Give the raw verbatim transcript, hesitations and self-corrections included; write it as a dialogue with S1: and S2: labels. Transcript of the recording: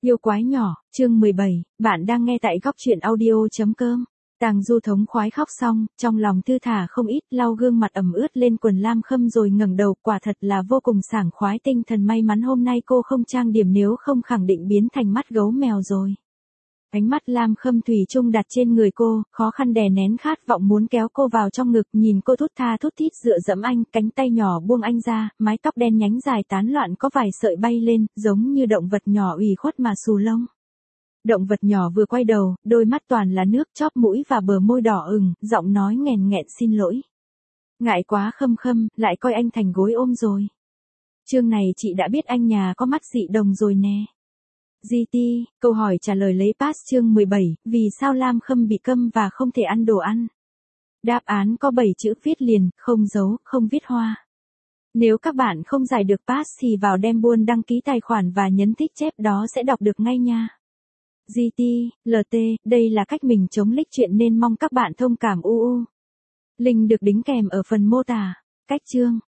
S1: Yêu quái nhỏ, chương mười bảy, bạn đang nghe tại góc truyện audio.com. Tàng Du thống khoái khóc xong, trong lòng thư thả không ít, lau gương mặt ẩm ướt lên quần lam khâm rồi ngẩng đầu, quả thật là vô cùng sảng khoái, tinh thần may mắn hôm nay cô không trang điểm, nếu không khẳng định biến thành mắt gấu mèo rồi. Ánh mắt lam khâm thủy chung đặt trên người cô, khó khăn đè nén khát vọng muốn kéo cô vào trong ngực, nhìn cô thút tha thút thít dựa dẫm anh, cánh tay nhỏ buông anh ra, mái tóc đen nhánh dài tán loạn có vài sợi bay lên, giống như động vật nhỏ ủy khuất mà xù lông. Động vật nhỏ vừa quay đầu, đôi mắt toàn là nước, chóp mũi và bờ môi đỏ ửng, giọng nói nghèn nghẹn xin lỗi. Ngại quá Khâm Khâm, lại coi anh thành gối ôm rồi. Chương này chị đã biết anh nhà có mắt dị đồng rồi nè. giê tê, câu hỏi trả lời lấy pass chương mười bảy, vì sao Lam Khâm bị câm và không thể ăn đồ ăn? Đáp án có bảy chữ viết liền, không dấu, không viết hoa. Nếu các bạn không giải được pass thì vào đem buôn đăng ký tài khoản và nhấn thích chép, đó sẽ đọc được ngay nha. giê tê, lờ tê, đây là cách mình chống lích chuyện nên mong các bạn thông cảm u u. Link được đính kèm ở phần mô tả. Cách chương,